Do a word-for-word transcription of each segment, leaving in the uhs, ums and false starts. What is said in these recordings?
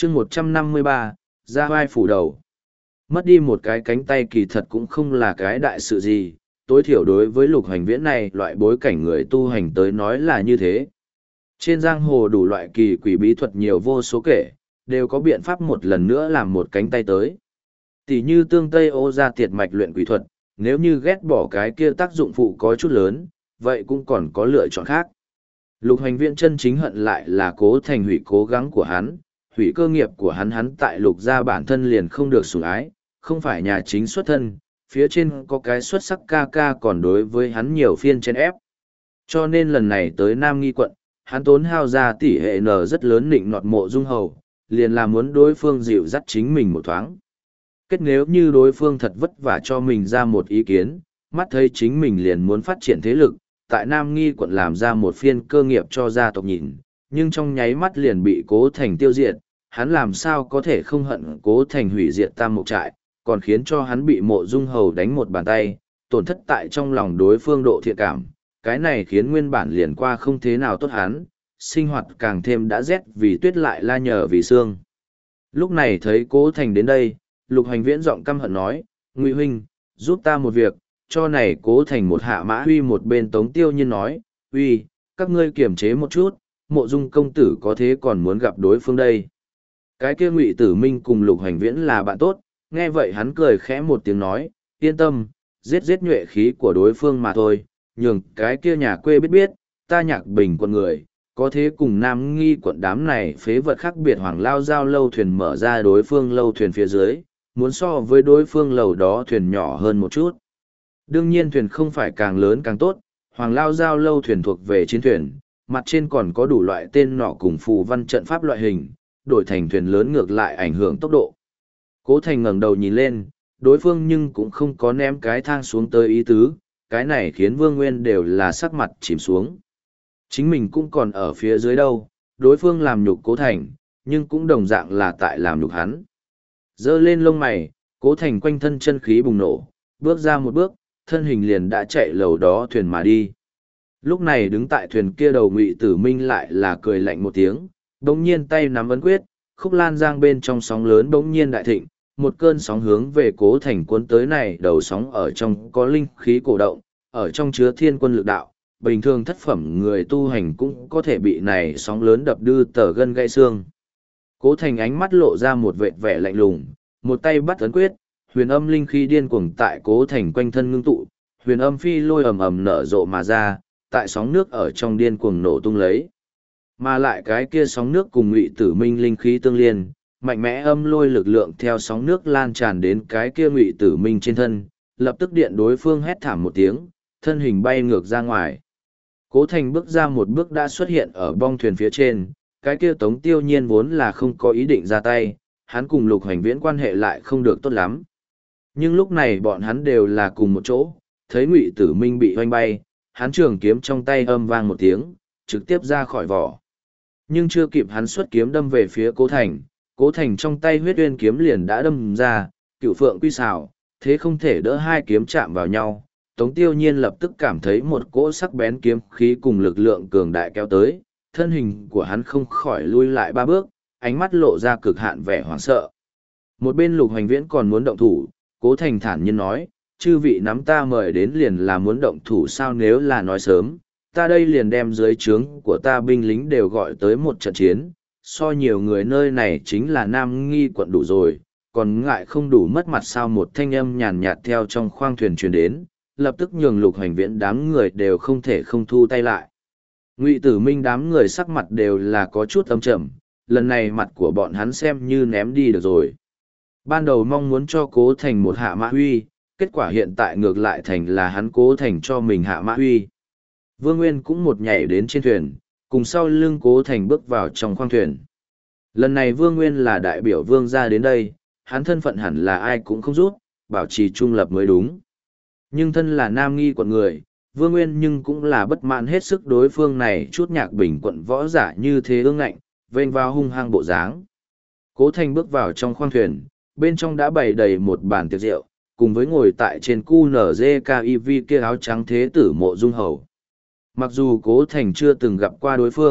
chương một trăm năm mươi ba, ra vai phủ đầu. Mất đi một cái cánh tay kỳ thật cũng không là cái đại sự gì, tối thiểu đối với Lục Hoành Viễn này loại bối cảnh người tu hành tới nói là như thế. Trên giang hồ đủ loại kỳ quỷ bí thuật nhiều vô số kể, đều có biện pháp một lần nữa làm một cánh tay tới. Tỷ như tương Tây Ô ra tiệt mạch luyện quỷ thuật, nếu như ghét bỏ cái kia tác dụng phụ có chút lớn, vậy cũng còn có lựa chọn khác. Lục Hoành Viễn chân chính hận lại là Cố Thành hủy cố gắng của hắn, hủy cơ nghiệp của hắn hắn tại Lục gia bản thân liền không được sủng ái, không phải nhà chính xuất thân, phía trên có cái xuất sắc ca ca còn đối với hắn nhiều phiên chen ép. Cho nên lần này tới Nam Nghi quận, hắn tốn hao ra tỷ hệ n rất lớn nịnh nọt Mộ Dung Hầu, liền là muốn đối phương dịu dắt chính mình một thoáng. Kết nếu như đối phương thật vất vả cho mình ra một ý kiến, mắt thấy chính mình liền muốn phát triển thế lực, tại Nam Nghi quận làm ra một phiên cơ nghiệp cho gia tộc nhìn, nhưng trong nháy mắt liền bị Cố Thành tiêu diệt, hắn làm sao có thể không hận Cố Thành hủy diệt Tam Mục Trại, còn khiến cho hắn bị Mộ Dung Hầu đánh một bàn tay, tổn thất tại trong lòng đối phương độ thiện cảm, cái này khiến nguyên bản liền qua không thế nào tốt hắn, sinh hoạt càng thêm đã rét vì tuyết lại la nhờ vì xương. Lúc này thấy Cố Thành đến đây, Lục Hoành Viễn giọng căm hận nói, Ngụy huynh, giúp ta một việc, cho này Cố Thành một hạ mã huy một bên Tống Tiêu Nhiên nói, uy, các ngươi kiềm chế một chút, Mộ Dung công tử có thế còn muốn gặp đối phương đây. Cái kia Ngụy Tử Minh cùng Lục Hoành Viễn là bạn tốt, nghe vậy hắn cười khẽ một tiếng nói, yên tâm, giết giết nhuệ khí của đối phương mà thôi, nhường cái kia nhà quê biết biết, ta Nhạc Bình quận người, có thế cùng Nam Nghi quận đám này phế vật khác biệt Hoàng Lao giao lâu thuyền mở ra đối phương lâu thuyền phía dưới, muốn so với đối phương lầu đó thuyền nhỏ hơn một chút. Đương nhiên thuyền không phải càng lớn càng tốt, Hoàng Lao giao lâu thuyền thuộc về chiến thuyền, mặt trên còn có đủ loại tên nọ cùng phù văn trận pháp loại hình, đổi thành thuyền lớn ngược lại ảnh hưởng tốc độ. Cố Thành ngẩng đầu nhìn lên, đối phương nhưng cũng không có ném cái thang xuống tới ý tứ, cái này khiến Vương Nguyên đều là sắc mặt chìm xuống. Chính mình cũng còn ở phía dưới đâu, đối phương làm nhục Cố Thành, nhưng cũng đồng dạng là tại làm nhục hắn. Giơ lên lông mày, Cố Thành quanh thân chân khí bùng nổ, bước ra một bước, thân hình liền đã chạy lầu đó thuyền mà đi. Lúc này đứng tại thuyền kia đầu Ngụy Tử Minh lại là cười lạnh một tiếng, bỗng nhiên tay nắm ấn quyết, khúc lan giang bên trong sóng lớn bỗng nhiên đại thịnh, một cơn sóng hướng về Cố Thành cuốn tới này, đầu sóng ở trong có linh khí cổ động, ở trong chứa thiên quân lực đạo, bình thường thất phẩm người tu hành cũng có thể bị này sóng lớn đập đưa tờ gân gãy xương. Cố Thành ánh mắt lộ ra một vệt vẻ lạnh lùng, một tay bắt ấn quyết, huyền âm linh khí điên cuồng tại Cố Thành quanh thân ngưng tụ, huyền âm phi lôi ầm ầm nở rộ mà ra, tại sóng nước ở trong điên cuồng nổ tung lấy. Mà lại cái kia sóng nước cùng Ngụy Tử Minh linh khí tương liên, mạnh mẽ âm lôi lực lượng theo sóng nước lan tràn đến cái kia Ngụy Tử Minh trên thân, lập tức điện đối phương hét thảm một tiếng, thân hình bay ngược ra ngoài. Cố Thành bước ra một bước đã xuất hiện ở bong thuyền phía trên, cái kia Tống Tiêu Nhiên vốn là không có ý định ra tay, hắn cùng Lục Hoành Viễn quan hệ lại không được tốt lắm. Nhưng lúc này bọn hắn đều là cùng một chỗ, thấy Ngụy Tử Minh bị hoanh bay, hắn trường kiếm trong tay âm vang một tiếng, trực tiếp ra khỏi vỏ. Nhưng chưa kịp hắn xuất kiếm đâm về phía Cố Thành, Cố Thành trong tay huyết uyên kiếm liền đã đâm ra, cựu phượng quy xảo, thế không thể đỡ hai kiếm chạm vào nhau. Tống Tiêu Nhiên lập tức cảm thấy một cỗ sắc bén kiếm khí cùng lực lượng cường đại kéo tới, thân hình của hắn không khỏi lui lại ba bước, ánh mắt lộ ra cực hạn vẻ hoảng sợ. Một bên Lục Hoành Viễn còn muốn động thủ, Cố Thành thản nhiên nói, chư vị nắm ta mời đến liền là muốn động thủ sao, nếu là nói sớm, ta đây liền đem dưới trướng của ta binh lính đều gọi tới một trận chiến, so nhiều người nơi này chính là Nam Nghi quận đủ rồi, còn ngại không đủ mất mặt sao. Một thanh âm nhàn nhạt theo trong khoang thuyền truyền đến, lập tức nhường Lục Hoành Viễn đám người đều không thể không thu tay lại. Ngụy Tử Minh đám người sắc mặt đều là có chút âm trầm, lần này mặt của bọn hắn xem như ném đi được rồi. Ban đầu mong muốn cho Cố Thành một hạ mã huy, kết quả hiện tại ngược lại thành là hắn Cố Thành cho mình hạ mã huy. Vương Nguyên cũng một nhảy đến trên thuyền, cùng sau lưng Cố Thành bước vào trong khoang thuyền. Lần này Vương Nguyên là đại biểu Vương gia đến đây, hắn thân phận hẳn là ai cũng không rút, bảo trì trung lập mới đúng. Nhưng thân là Nam Nghi quận người, Vương Nguyên nhưng cũng là bất mãn hết sức đối phương này chút Nhạc Bình quận võ giả như thế ương ngạnh, vênh vào hung hăng bộ dáng. Cố Thành bước vào trong khoang thuyền, bên trong đã bày đầy một bàn tiệc rượu, cùng với ngồi tại trên cu nở dê ca i vê kia áo trắng thế tử Mộ Dung Hầu. Mặc dù Cố Thành chưa từng gặp qua đối phương,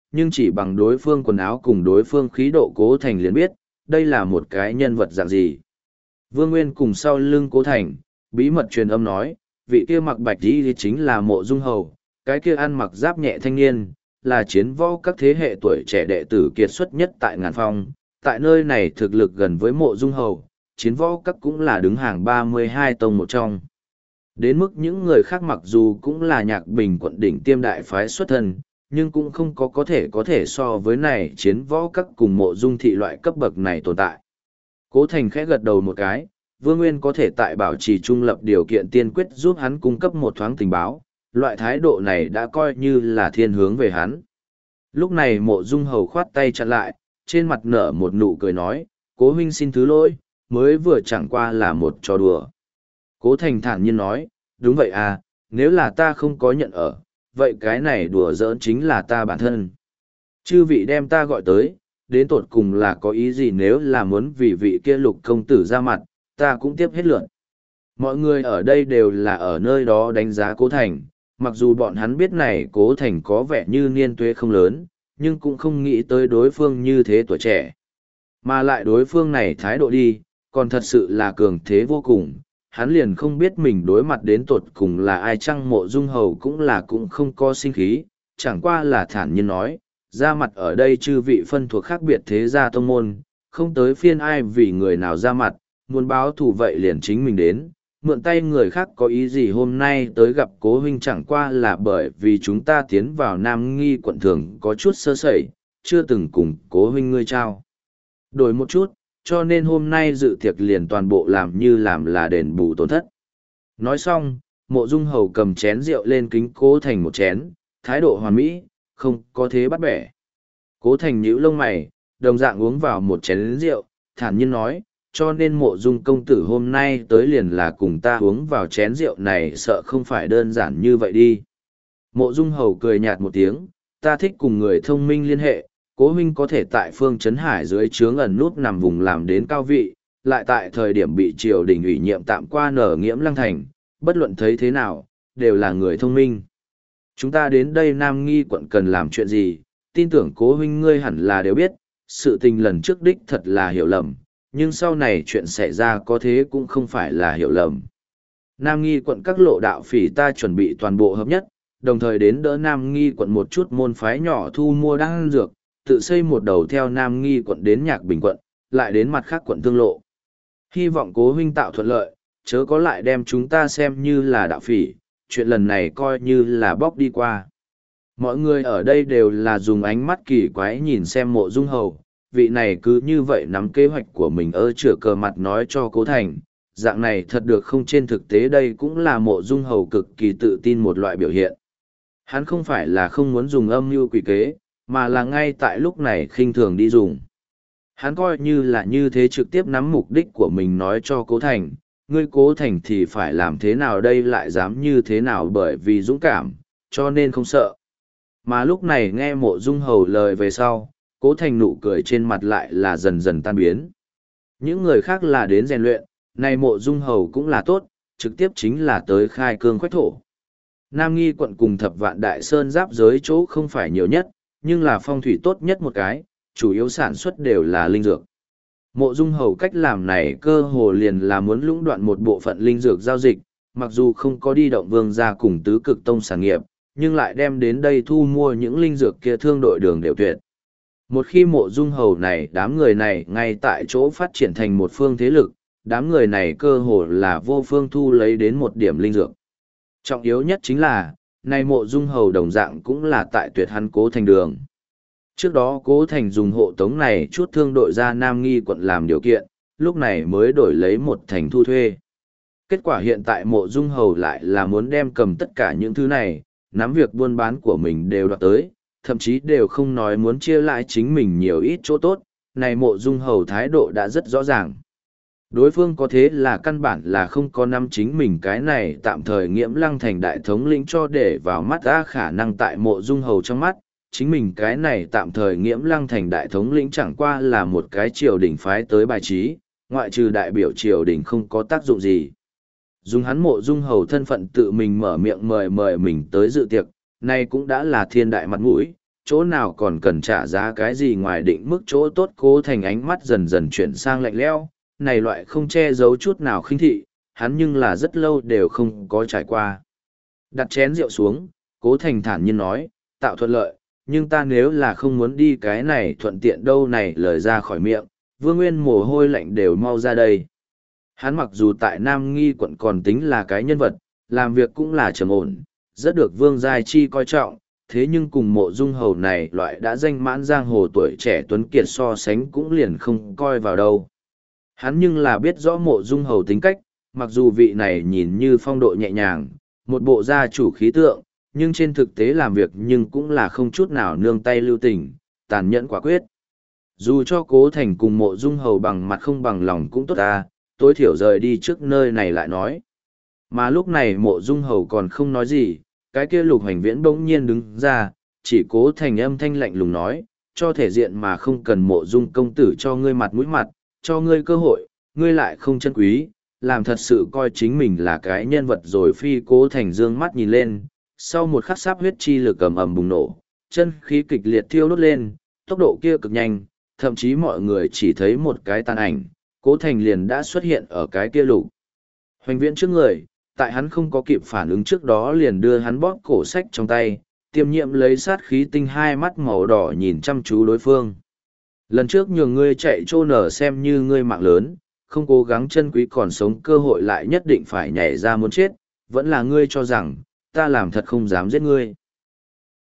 nhưng chỉ bằng đối phương quần áo cùng đối phương khí độ Cố Thành liền biết, đây là một cái nhân vật dạng gì. Vương Nguyên cùng sau lưng Cố Thành, bí mật truyền âm nói, vị kia mặc bạch y chính là Mộ Dung Hầu, cái kia ăn mặc giáp nhẹ thanh niên, là chiến võ các thế hệ tuổi trẻ đệ tử kiệt xuất nhất tại Ngàn Phong, tại nơi này thực lực gần với Mộ Dung Hầu, chiến võ các cũng là đứng hàng ba mươi hai tông một trong. Đến mức những người khác mặc dù cũng là Nhạc Bình quận đỉnh tiêm đại phái xuất thân, nhưng cũng không có có thể có thể so với này chiến võ các cùng Mộ Dung thị loại cấp bậc này tồn tại. Cố Thành khẽ gật đầu một cái, Vương Nguyên có thể tại bảo trì trung lập điều kiện tiên quyết giúp hắn cung cấp một thoáng tình báo, loại thái độ này đã coi như là thiên hướng về hắn. Lúc này Mộ Dung Hầu khoát tay chặn lại, trên mặt nở một nụ cười nói, Cố huynh xin thứ lỗi, mới vừa chẳng qua là một trò đùa. Cố Thành thản nhiên nói, đúng vậy à, nếu là ta không có nhận ở, vậy cái này đùa giỡn chính là ta bản thân. Chư vị đem ta gọi tới, đến tột cùng là có ý gì nếu là muốn vì vị kia Lục công tử ra mặt, ta cũng tiếp hết lượt. Mọi người ở đây đều là ở nơi đó đánh giá Cố Thành, mặc dù bọn hắn biết này Cố Thành có vẻ như niên tuế không lớn, nhưng cũng không nghĩ tới đối phương như thế tuổi trẻ. Mà lại đối phương này thái độ đi, còn thật sự là cường thế vô cùng, hắn liền không biết mình đối mặt đến tột cùng là ai chăng. Mộ Dung Hầu cũng là cũng không có sinh khí, chẳng qua là thản nhiên nói, ra mặt ở đây chư vị phân thuộc khác biệt thế gia tông môn, không tới phiên ai vì người nào ra mặt, muốn báo thù vậy liền chính mình đến, mượn tay người khác có ý gì hôm nay tới gặp Cố huynh chẳng qua là bởi vì chúng ta tiến vào Nam Nghi quận thường có chút sơ sẩy, chưa từng cùng Cố huynh ngươi trao đổi một chút, cho nên hôm nay dự tiệc liền toàn bộ làm như làm là đền bù tổn thất. Nói xong, Mộ Dung Hầu cầm chén rượu lên kính Cố Thành một chén, thái độ hoàn mỹ, không có thế bắt bẻ. Cố Thành nhíu lông mày, đồng dạng uống vào một chén rượu, thản nhiên nói, cho nên Mộ Dung công tử hôm nay tới liền là cùng ta uống vào chén rượu này, sợ không phải đơn giản như vậy đi. Mộ Dung Hầu cười nhạt một tiếng, ta thích cùng người thông minh liên hệ, Cố huynh có thể tại Phương Trấn Hải dưới trướng ẩn nút nằm vùng làm đến cao vị, lại tại thời điểm bị triều đình ủy nhiệm tạm qua nở nghiễm lăng thành, bất luận thấy thế nào, đều là người thông minh. Chúng ta đến đây Nam Nghi quận cần làm chuyện gì, tin tưởng Cố huynh ngươi hẳn là đều biết, sự tình lần trước đích thật là hiểu lầm, nhưng sau này chuyện xảy ra có thế cũng không phải là hiểu lầm. Nam Nghi quận các lộ đạo phỉ ta chuẩn bị toàn bộ hợp nhất, đồng thời đến đỡ Nam Nghi quận một chút môn phái nhỏ thu mua đan dược, tự xây một đầu theo Nam Nghi quận đến Nhạc Bình quận, lại đến mặt khác quận tương lộ. Hy vọng Cố huynh tạo thuận lợi, chớ có lại đem chúng ta xem như là đạo phỉ, chuyện lần này coi như là bóc đi qua. Mọi người ở đây đều là dùng ánh mắt kỳ quái nhìn xem Mộ Dung Hầu, vị này cứ như vậy nắm kế hoạch của mình ơ chửa cờ mặt nói cho Cố Thành, dạng này thật được không, trên thực tế đây cũng là Mộ Dung Hầu cực kỳ tự tin một loại biểu hiện. Hắn không phải là không muốn dùng âm mưu quỷ kế, mà là ngay tại lúc này khinh thường đi dùng. Hắn coi như là như thế trực tiếp nắm mục đích của mình nói cho Cố Thành, ngươi Cố Thành thì phải làm thế nào đây, lại dám như thế nào, bởi vì dũng cảm, cho nên không sợ. Mà lúc này nghe Mộ Dung Hầu lời về sau, Cố Thành nụ cười trên mặt lại là dần dần tan biến. Những người khác là đến rèn luyện, này Mộ Dung Hầu cũng là tốt, trực tiếp chính là tới khai cương khoách thổ. Nam Nghi quận cùng Thập Vạn Đại Sơn giáp giới chỗ không phải nhiều nhất, nhưng là phong thủy tốt nhất một cái, chủ yếu sản xuất đều là linh dược. Mộ Dung Hầu cách làm này cơ hồ liền là muốn lũng đoạn một bộ phận linh dược giao dịch, mặc dù không có đi động vương gia cùng tứ cực tông sản nghiệp, nhưng lại đem đến đây thu mua những linh dược kia thương đội đường đều tuyệt. Một khi Mộ Dung Hầu này đám người này ngay tại chỗ phát triển thành một phương thế lực, đám người này cơ hồ là vô phương thu lấy đến một điểm linh dược. Trọng yếu nhất chính là, này Mộ Dung Hầu đồng dạng cũng là tại tuyệt hắn Cố Thành đường. Trước đó Cố Thành dùng hộ tống này chút thương đội ra Nam Nghi quận làm điều kiện, lúc này mới đổi lấy một thành thu thuê. Kết quả hiện tại Mộ Dung Hầu lại là muốn đem cầm tất cả những thứ này, nắm việc buôn bán của mình đều đoạt tới, thậm chí đều không nói muốn chia lại chính mình nhiều ít chỗ tốt, này Mộ Dung Hầu thái độ đã rất rõ ràng. Đối phương có thế là căn bản là không có nắm chính mình cái này tạm thời nghiễm lăng thành đại thống lĩnh cho để vào mắt ra, khả năng tại Mộ Dung Hầu trong mắt, chính mình cái này tạm thời nghiễm lăng thành đại thống lĩnh chẳng qua là một cái triều đình phái tới bài trí, ngoại trừ đại biểu triều đình không có tác dụng gì. Dùng hắn Mộ Dung Hầu thân phận tự mình mở miệng mời mời mình tới dự tiệc, nay cũng đã là thiên đại mặt mũi, chỗ nào còn cần trả giá cái gì ngoài định mức chỗ tốt. Cố Thành ánh mắt dần dần chuyển sang lạnh lẽo, này loại không che giấu chút nào khinh thị, hắn nhưng là rất lâu đều không có trải qua. Đặt chén rượu xuống, Cố Thành thản nhiên nói, tạo thuận lợi, nhưng ta nếu là không muốn đi cái này thuận tiện đâu này lời ra khỏi miệng, Vương Nguyên mồ hôi lạnh đều mau ra đây. Hắn mặc dù tại Nam Nghi quận còn tính là cái nhân vật, làm việc cũng là trầm ổn, rất được Vương Giai Chi coi trọng, thế nhưng cùng Mộ Dung Hầu này loại đã danh mãn giang hồ tuổi trẻ tuấn kiệt so sánh cũng liền không coi vào đâu. Hắn nhưng là biết rõ Mộ Dung Hầu tính cách, mặc dù vị này nhìn như phong độ nhẹ nhàng, một bộ gia chủ khí tượng, nhưng trên thực tế làm việc nhưng cũng là không chút nào nương tay lưu tình, tàn nhẫn quả quyết. Dù cho Cố Thành cùng Mộ Dung Hầu bằng mặt không bằng lòng cũng tốt ta, tối thiểu rời đi trước nơi này lại nói. Mà lúc này Mộ Dung Hầu còn không nói gì, cái kia Lục Hoành Viễn bỗng nhiên đứng ra, chỉ Cố Thành âm thanh lạnh lùng nói, cho thể diện mà không cần Mộ Dung công tử cho ngươi mặt mũi mặt, cho ngươi cơ hội, ngươi lại không chân quý, làm thật sự coi chính mình là cái nhân vật rồi. Phi Cố Thành dương mắt nhìn lên, sau một khắc sáp huyết chi lực ầm ầm bùng nổ, chân khí kịch liệt thiêu đốt lên, tốc độ kia cực nhanh, thậm chí mọi người chỉ thấy một cái tàn ảnh, Cố Thành liền đã xuất hiện ở cái kia Lục Hoành Viễn trước người, tại hắn không có kịp phản ứng trước đó liền đưa hắn bóp cổ sách trong tay, tiêm nhiệm lấy sát khí tinh hai mắt màu đỏ nhìn chăm chú đối phương. Lần trước nhường ngươi chạy trô nở xem như ngươi mạng lớn, không cố gắng chân quý còn sống cơ hội lại nhất định phải nhảy ra muốn chết, vẫn là ngươi cho rằng, ta làm thật không dám giết ngươi.